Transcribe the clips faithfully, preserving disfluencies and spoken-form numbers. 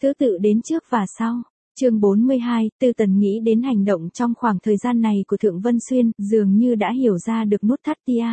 Thứ tự đến trước và sau. Chương bốn mươi hai, Tư Tần nghĩ đến hành động trong khoảng thời gian này của Thượng Vân Xuyên, dường như đã hiểu ra được nút thắt tia.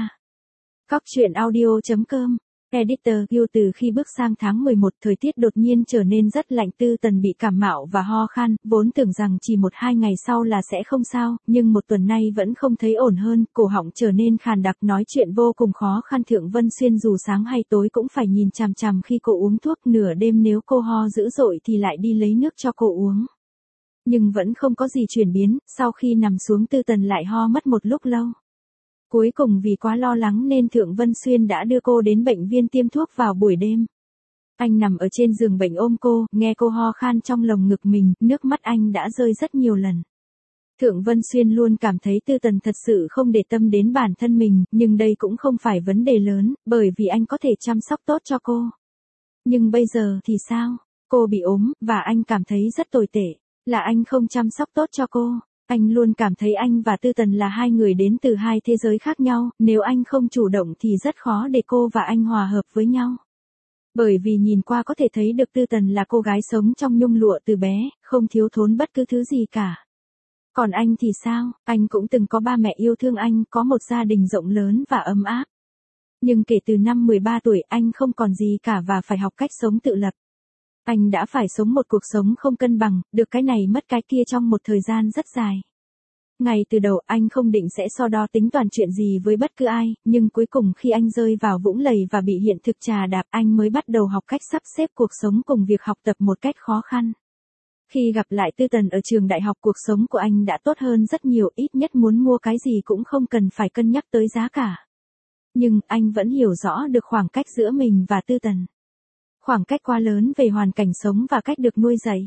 Cóc truyện audio chấm com. Editor yêu từ khi bước sang tháng mười một thời tiết đột nhiên trở nên rất lạnh. Tư Tần bị cảm mạo và ho khan, vốn tưởng rằng chỉ một hai ngày sau là sẽ không sao, nhưng một tuần nay vẫn không thấy ổn hơn, cổ họng trở nên khàn đặc, nói chuyện vô cùng khó khăn. Thượng Vân Xuyên dù sáng hay tối cũng phải nhìn chằm chằm khi cô uống thuốc, nửa đêm nếu cô ho dữ dội thì lại đi lấy nước cho cô uống. Nhưng vẫn không có gì chuyển biến, sau khi nằm xuống Tư Tần lại ho mất một lúc lâu. Cuối cùng vì quá lo lắng nên Thượng Vân Xuyên đã đưa cô đến bệnh viện tiêm thuốc vào buổi đêm. Anh nằm ở trên giường bệnh ôm cô, nghe cô ho khan trong lồng ngực mình, nước mắt anh đã rơi rất nhiều lần. Thượng Vân Xuyên luôn cảm thấy Tư Tần thật sự không để tâm đến bản thân mình, nhưng đây cũng không phải vấn đề lớn, bởi vì anh có thể chăm sóc tốt cho cô. Nhưng bây giờ thì sao? Cô bị ốm, và anh cảm thấy rất tồi tệ, là anh không chăm sóc tốt cho cô. Anh luôn cảm thấy anh và Tư Tần là hai người đến từ hai thế giới khác nhau, nếu anh không chủ động thì rất khó để cô và anh hòa hợp với nhau. Bởi vì nhìn qua có thể thấy được Tư Tần là cô gái sống trong nhung lụa từ bé, không thiếu thốn bất cứ thứ gì cả. Còn anh thì sao? Anh cũng từng có ba mẹ yêu thương anh, có một gia đình rộng lớn và ấm áp. Nhưng kể từ năm mười ba tuổi anh không còn gì cả và phải học cách sống tự lập. Anh đã phải sống một cuộc sống không cân bằng, được cái này mất cái kia trong một thời gian rất dài. Ngay từ đầu anh không định sẽ so đo tính toán chuyện gì với bất cứ ai, nhưng cuối cùng khi anh rơi vào vũng lầy và bị hiện thực trà đạp, anh mới bắt đầu học cách sắp xếp cuộc sống cùng việc học tập một cách khó khăn. Khi gặp lại Tư Tần ở trường đại học, cuộc sống của anh đã tốt hơn rất nhiều, ít nhất muốn mua cái gì cũng không cần phải cân nhắc tới giá cả. Nhưng anh vẫn hiểu rõ được khoảng cách giữa mình và Tư Tần. Khoảng cách quá lớn về hoàn cảnh sống và cách được nuôi dạy.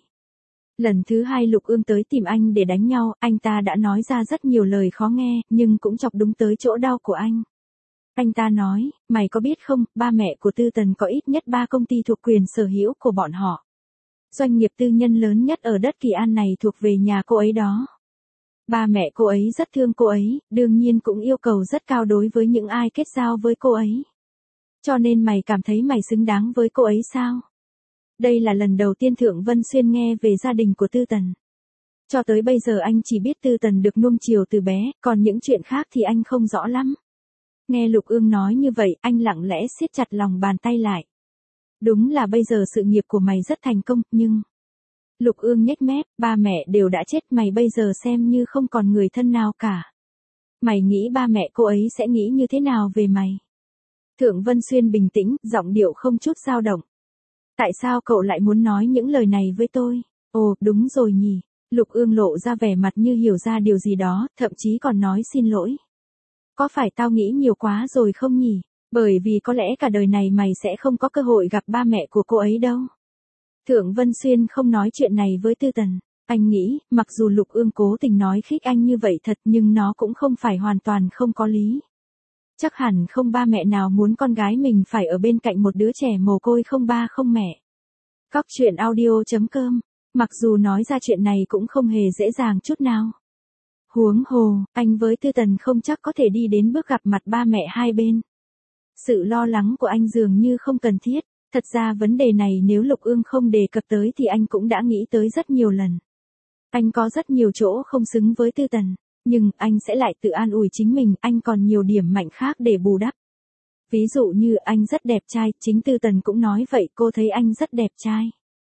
Lần thứ hai Lục Ương tới tìm anh để đánh nhau, anh ta đã nói ra rất nhiều lời khó nghe, nhưng cũng chọc đúng tới chỗ đau của anh. Anh ta nói, mày có biết không, ba mẹ của Tư Tần có ít nhất ba công ty thuộc quyền sở hữu của bọn họ. Doanh nghiệp tư nhân lớn nhất ở đất Kỳ An này thuộc về nhà cô ấy đó. Ba mẹ cô ấy rất thương cô ấy, đương nhiên cũng yêu cầu rất cao đối với những ai kết giao với cô ấy. Cho nên mày cảm thấy mày xứng đáng với cô ấy sao? Đây là lần đầu tiên Thượng Vân Xuyên nghe về gia đình của Tư Tần. Cho tới bây giờ anh chỉ biết Tư Tần được nuông chiều từ bé, còn những chuyện khác thì anh không rõ lắm. Nghe Lục Ương nói như vậy, anh lặng lẽ siết chặt lòng bàn tay lại. Đúng là bây giờ sự nghiệp của mày rất thành công, nhưng... Lục Ương nhếch mép, ba mẹ đều đã chết, mày bây giờ xem như không còn người thân nào cả. Mày nghĩ ba mẹ cô ấy sẽ nghĩ như thế nào về mày? Thượng Vân Xuyên bình tĩnh, giọng điệu không chút dao động. Tại sao cậu lại muốn nói những lời này với tôi? Ồ, đúng rồi nhỉ. Lục Ương lộ ra vẻ mặt như hiểu ra điều gì đó, thậm chí còn nói xin lỗi. Có phải tao nghĩ nhiều quá rồi không nhỉ? Bởi vì có lẽ cả đời này mày sẽ không có cơ hội gặp ba mẹ của cô ấy đâu. Thượng Vân Xuyên không nói chuyện này với Tư Tần. Anh nghĩ, mặc dù Lục Ương cố tình nói khích anh như vậy thật, nhưng nó cũng không phải hoàn toàn không có lý. Chắc hẳn không ba mẹ nào muốn con gái mình phải ở bên cạnh một đứa trẻ mồ côi không ba không mẹ. Cóc truyện audio chấm com. Mặc dù nói ra chuyện này cũng không hề dễ dàng chút nào. Huống hồ, anh với Tư Tần không chắc có thể đi đến bước gặp mặt ba mẹ hai bên. Sự lo lắng của anh dường như không cần thiết. Thật ra vấn đề này nếu Lục Ương không đề cập tới thì anh cũng đã nghĩ tới rất nhiều lần. Anh có rất nhiều chỗ không xứng với Tư Tần. Nhưng anh sẽ lại tự an ủi chính mình, anh còn nhiều điểm mạnh khác để bù đắp. Ví dụ như anh rất đẹp trai, chính Tư Tần cũng nói vậy, cô thấy anh rất đẹp trai.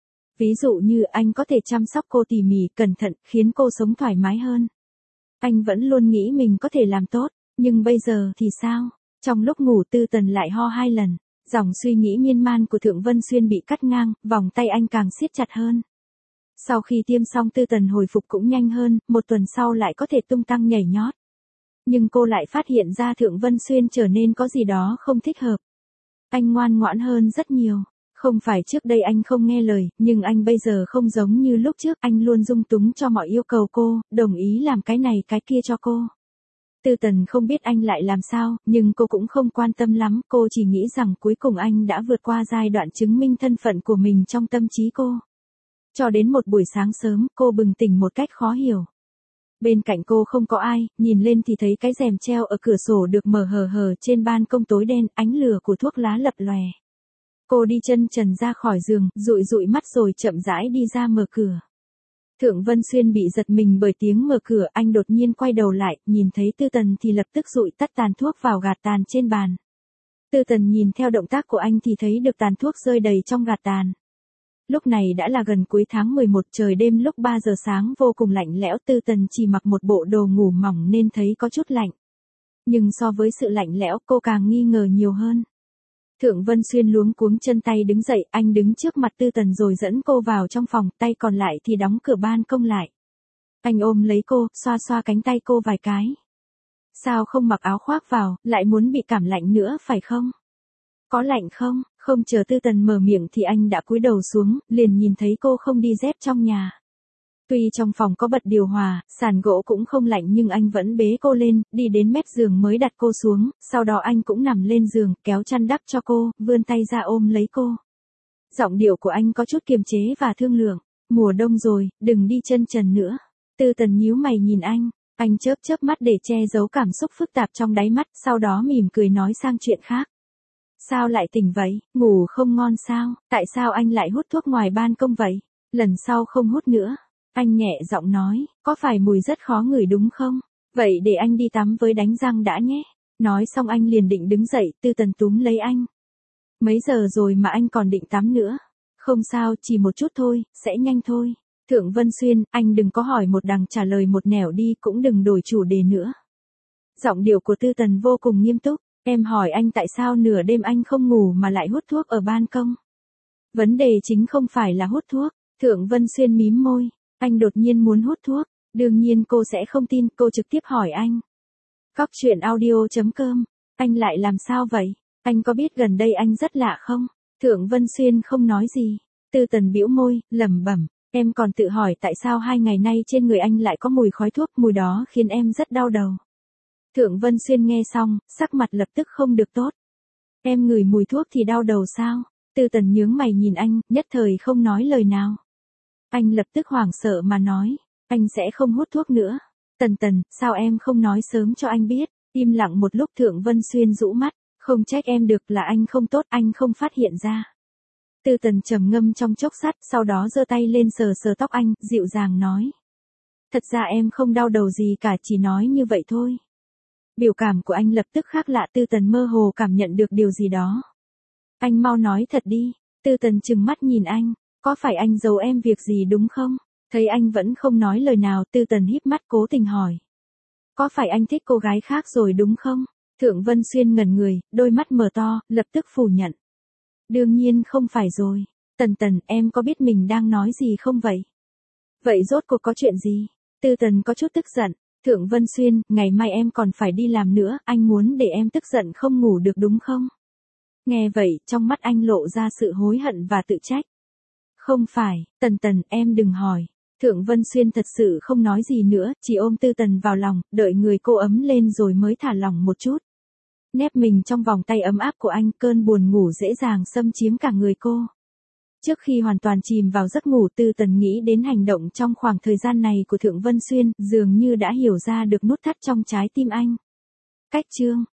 Ví dụ như anh có thể chăm sóc cô tỉ mỉ, cẩn thận, khiến cô sống thoải mái hơn. Anh vẫn luôn nghĩ mình có thể làm tốt, nhưng bây giờ thì sao? Trong lúc ngủ Tư Tần lại ho hai lần, dòng suy nghĩ miên man của Thượng Vân Xuyên bị cắt ngang, vòng tay anh càng siết chặt hơn. Sau khi tiêm xong Tư Tần hồi phục cũng nhanh hơn, một tuần sau lại có thể tung tăng nhảy nhót. Nhưng cô lại phát hiện ra Thượng Vân Xuyên trở nên có gì đó không thích hợp. Anh ngoan ngoãn hơn rất nhiều. Không phải trước đây anh không nghe lời, nhưng anh bây giờ không giống như lúc trước, anh luôn dung túng cho mọi yêu cầu cô, đồng ý làm cái này cái kia cho cô. Tư Tần không biết anh lại làm sao, nhưng cô cũng không quan tâm lắm, cô chỉ nghĩ rằng cuối cùng anh đã vượt qua giai đoạn chứng minh thân phận của mình trong tâm trí cô. Cho đến một buổi sáng sớm, cô bừng tỉnh một cách khó hiểu. Bên cạnh cô không có ai, nhìn lên thì thấy cái rèm treo ở cửa sổ được mở hờ hờ, trên ban công tối đen, ánh lửa của thuốc lá lập lòe. Cô đi chân trần ra khỏi giường, dụi dụi mắt rồi chậm rãi đi ra mở cửa. Thượng Vân Xuyên bị giật mình bởi tiếng mở cửa, anh đột nhiên quay đầu lại, nhìn thấy Tư Tần thì lập tức dụi tắt tàn thuốc vào gạt tàn trên bàn. Tư Tần nhìn theo động tác của anh thì thấy được tàn thuốc rơi đầy trong gạt tàn. Lúc này đã là gần cuối tháng mười một, trời đêm lúc ba giờ sáng vô cùng lạnh lẽo, Tư Tần chỉ mặc một bộ đồ ngủ mỏng nên thấy có chút lạnh. Nhưng so với sự lạnh lẽo cô càng nghi ngờ nhiều hơn. Thượng Vân Xuyên luống cuống chân tay đứng dậy, anh đứng trước mặt Tư Tần rồi dẫn cô vào trong phòng, tay còn lại thì đóng cửa ban công lại. Anh ôm lấy cô, xoa xoa cánh tay cô vài cái. Sao không mặc áo khoác vào, lại muốn bị cảm lạnh nữa phải không? Có lạnh không? Không chờ Tư Tần mở miệng thì anh đã cúi đầu xuống, liền nhìn thấy cô không đi dép trong nhà. Tuy trong phòng có bật điều hòa, sàn gỗ cũng không lạnh nhưng anh vẫn bế cô lên, đi đến mép giường mới đặt cô xuống, sau đó anh cũng nằm lên giường, kéo chăn đắp cho cô, vươn tay ra ôm lấy cô. Giọng điệu của anh có chút kiềm chế và thương lượng. Mùa đông rồi, đừng đi chân trần nữa. Tư Tần nhíu mày nhìn anh, anh chớp chớp mắt để che giấu cảm xúc phức tạp trong đáy mắt, sau đó mỉm cười nói sang chuyện khác. Sao lại tỉnh vậy, ngủ không ngon sao, tại sao anh lại hút thuốc ngoài ban công vậy? Lần sau không hút nữa. Anh nhẹ giọng nói, có phải mùi rất khó ngửi đúng không? Vậy để anh đi tắm với đánh răng đã nhé. Nói xong anh liền định đứng dậy, Tư Tần túm lấy anh. Mấy giờ rồi mà anh còn định tắm nữa? Không sao, chỉ một chút thôi, sẽ nhanh thôi. Thượng Vân Xuyên, anh đừng có hỏi một đằng trả lời một nẻo đi, cũng đừng đổi chủ đề nữa. Giọng điệu của Tư Tần vô cùng nghiêm túc. Em hỏi anh tại sao nửa đêm anh không ngủ mà lại hút thuốc ở ban công? Vấn đề chính không phải là hút thuốc. Thượng Vân Xuyên mím môi. Anh đột nhiên muốn hút thuốc. Đương nhiên cô sẽ không tin, cô trực tiếp hỏi anh. Cóc truyện audio chấm com. Anh lại làm sao vậy? Anh có biết gần đây anh rất lạ không? Thượng Vân Xuyên không nói gì. Tư Tần bĩu môi, lẩm bẩm. Em còn tự hỏi tại sao hai ngày nay trên người anh lại có mùi khói thuốc, mùi đó khiến em rất đau đầu. Thượng Vân Xuyên nghe xong, sắc mặt lập tức không được tốt. Em ngửi mùi thuốc thì đau đầu sao? Tư Tần nhướng mày nhìn anh, nhất thời không nói lời nào. Anh lập tức hoảng sợ mà nói, anh sẽ không hút thuốc nữa. Tần Tần, sao em không nói sớm cho anh biết? Im lặng một lúc Thượng Vân Xuyên rũ mắt, không trách em được, là anh không tốt, anh không phát hiện ra. Tư Tần trầm ngâm trong chốc lát, sau đó giơ tay lên sờ sờ tóc anh, dịu dàng nói. Thật ra em không đau đầu gì cả, chỉ nói như vậy thôi. Biểu cảm của anh lập tức khác lạ, Tư Tần mơ hồ cảm nhận được điều gì đó. Anh mau nói thật đi. Tư Tần trừng mắt nhìn anh, có phải anh giấu em việc gì đúng không? Thấy anh vẫn không nói lời nào, Tư Tần híp mắt cố tình hỏi. Có phải anh thích cô gái khác rồi đúng không? Thượng Vân Xuyên ngẩn người, đôi mắt mở to, lập tức phủ nhận. Đương nhiên không phải rồi. Tần Tần, em có biết mình đang nói gì không vậy? Vậy rốt cuộc có chuyện gì? Tư Tần có chút tức giận. Thượng Vân Xuyên, ngày mai em còn phải đi làm nữa, anh muốn để em tức giận không ngủ được đúng không? Nghe vậy, trong mắt anh lộ ra sự hối hận và tự trách. Không phải, Tần Tần, em đừng hỏi. Thượng Vân Xuyên thật sự không nói gì nữa, chỉ ôm Tư Tần vào lòng, đợi người cô ấm lên rồi mới thả lỏng một chút. Nép mình trong vòng tay ấm áp của anh, cơn buồn ngủ dễ dàng xâm chiếm cả người cô. Trước khi hoàn toàn chìm vào giấc ngủ, Tư Tần nghĩ đến hành động trong khoảng thời gian này của Thượng Vân Xuyên, dường như đã hiểu ra được nút thắt trong trái tim anh. Cách chương